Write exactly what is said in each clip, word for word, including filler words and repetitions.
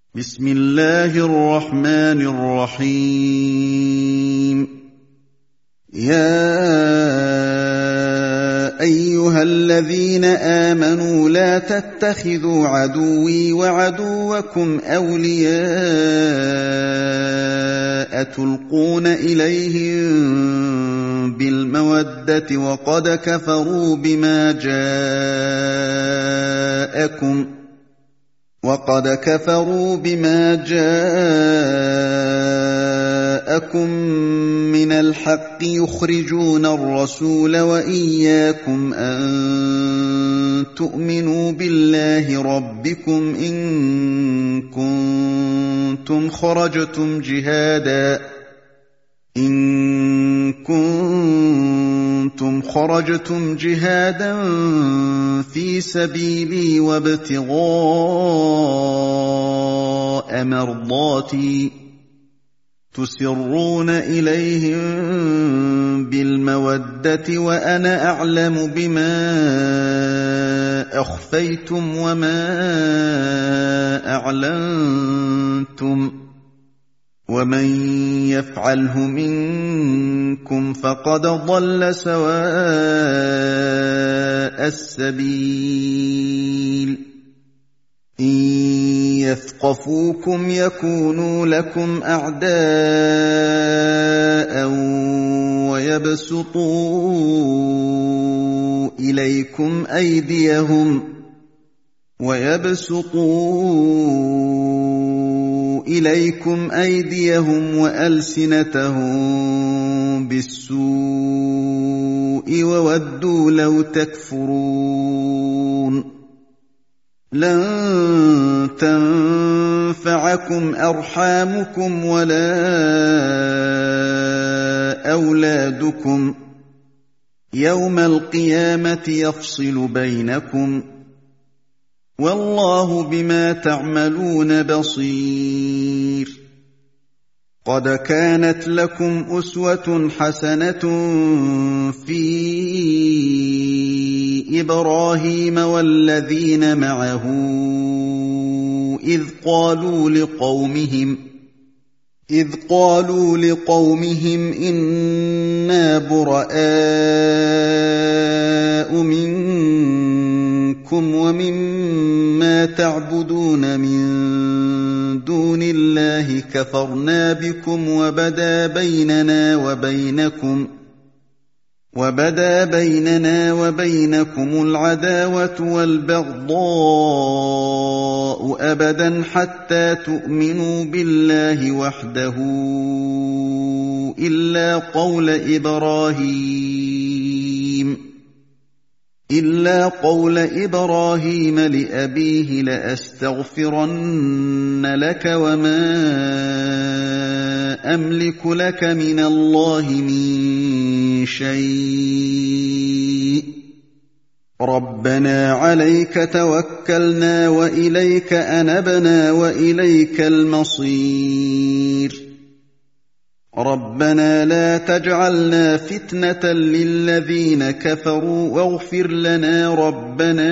بسم الله الرحمن الرحيم. يا أيها الذين آمنوا لا تتخذوا عدوي وعدوكم أولياء تلقون إليهم بالمودة وقد كفروا بما جاءكم وقد كفروا بما جاءكم من الحق يخرجون الرسول وإياكم أن تؤمنوا بالله ربكم إن كنتم خرجتم جهادا إن كنتم خرجتم جهادا في سبيلي وابتغاء مرضاتي تسرون إليهم بالمودة وأنا أعلم بما أخفيتم وما أعلنتم ومن يفعله منكم فقد ضل سواء السبيل. إن يثقفوكم يكونوا لكم أعداء ويبسطوا إليكم أيديهم ويبسطوا إليكم أيديهم وألسنتهم بالسوء وودوا لو تكفرون. لن تنفعكم أرحامكم ولا أولادكم يوم القيامة يفصل بينكم والله بما تعملون بصير. قد كانت لكم أسوة حسنة في إبراهيم والذين معه إذ قالوا لقومهم إذ قالوا لقومهم إنا براء منكم ومما تعبدون من دون الله كفرنا بكم وبدا بيننا وبينكم وبدا بيننا وبينكم العداوة والبغضاء أبدا حتى تؤمنوا بالله وحده إلا قول إبراهيم إلا قول إبراهيم لأبيه لأستغفرن لك وما أملك لك من الله من شيء ربنا عليك توكلنا وإليك أنبنا وإليك المصير. ربنا لا تجعلنا فتنة للذين كفروا واغفر لنا ربنا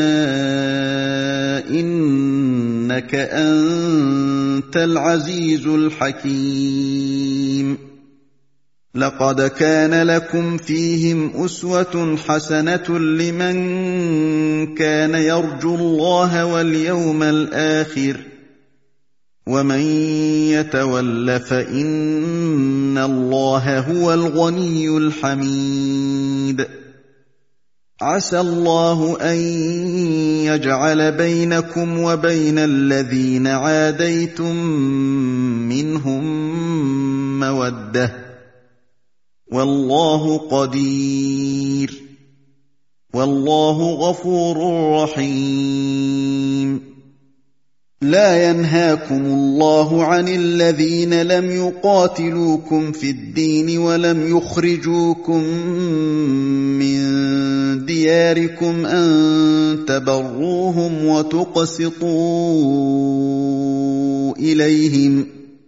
إنك أنت العزيز الحكيم. لقد كان لكم فيهم أسوة حسنة لمن كان يرجو الله واليوم الآخر ومن يتول فإن الله هو الغني الحميد. عسى الله أن يجعل بينكم وبين الذين عاديتم منهم مودة والله قدير والله غفور رحيم. لا ينهاكم الله عن الذين لم يقاتلوكم في الدين ولم يخرجوكم من دياركم أن تبروهم وتقسطوا إليهم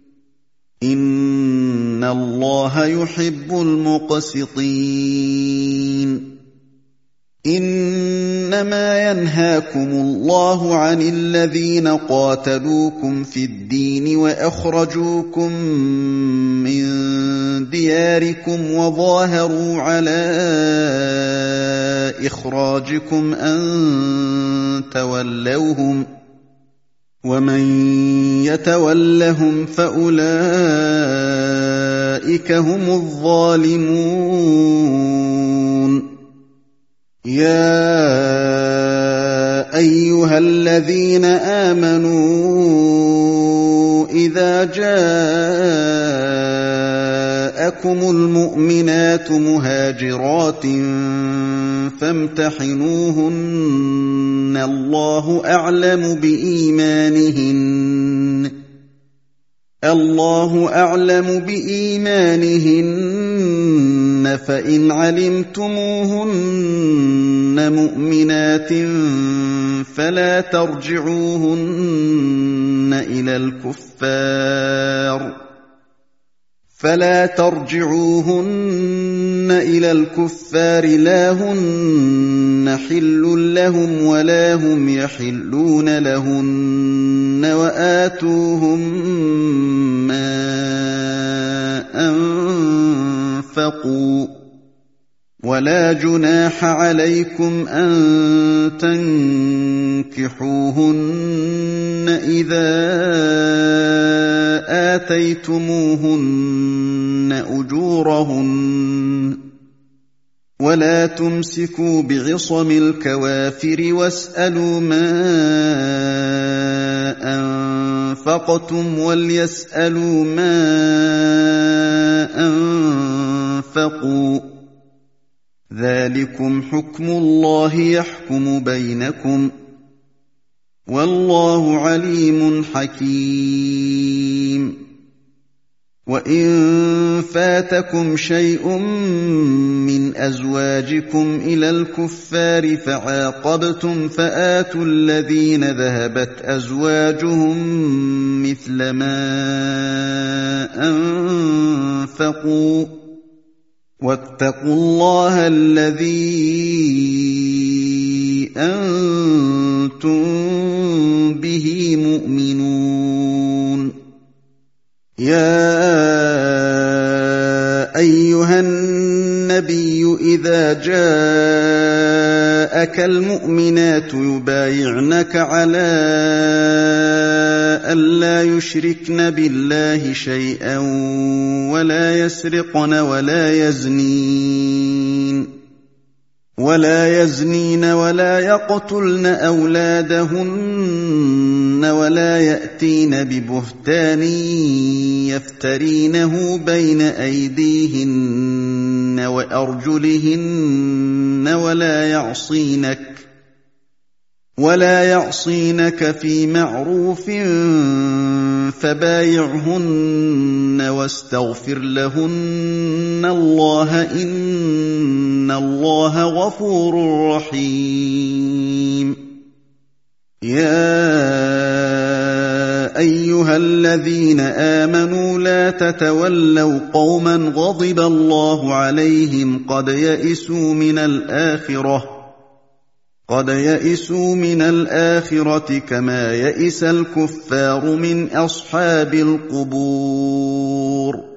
إن الله يحب المقسطين. إنما ينهاكم الله عن الذين قاتلوكم في الدين وأخرجوكم من دياركم وظاهروا على إخراجكم أن تولوهم ومن يتولهم فأولئك هم الظالمون يا أيها الذين آمنوا إذا جاءكم المؤمنات مهاجرات فامتحنوهن الله أعلم بإيمانهن الله أعلم بإيمانهن فإن علمتموهن مؤمنات فلا ترجعوهن إلى الكفار فلا ترجعوهن إلى الكفار لا هن حل لهم ولا هم يحلون لهن وآتوهم ما أنفقوا ولا جناح عليكم أن تنكحوهن إذا آتيتموهن أجورهن ولا تمسكوا بعصم الكوافر واسألوا ما أنفقتم وليسألوا ما أنفقوا ذلكم حكم الله يحكم بينكم والله عليم حكيم وإن فاتكم شيء من أزواجكم إلى الكفار فعاقبتم فآتوا الذين ذهبت أزواجهم مثل ما أنفقوا واتقوا الله الذي أنتم به مؤمنون يا أيها النبي إذا جاءك المؤمنات يبايعنك على ألا يشركن بالله شيئا ولا يسرقن ولا يزنين ولا يزنين ولا يقتلن أولادهن ولا يأتين ببهتان يفترينه بين أيديهن وأرجلهن ولا يعصينك ولا يعصينك في معروف فبايعهن واستغفر لهن الله إن الله غفور رحيم يا أيها الذين آمنوا لا تتولوا قوما غضب الله عليهم قد يئسوا من الآخرة قد يئسوا من الآخرة كما يئس الكفار من أصحاب القبور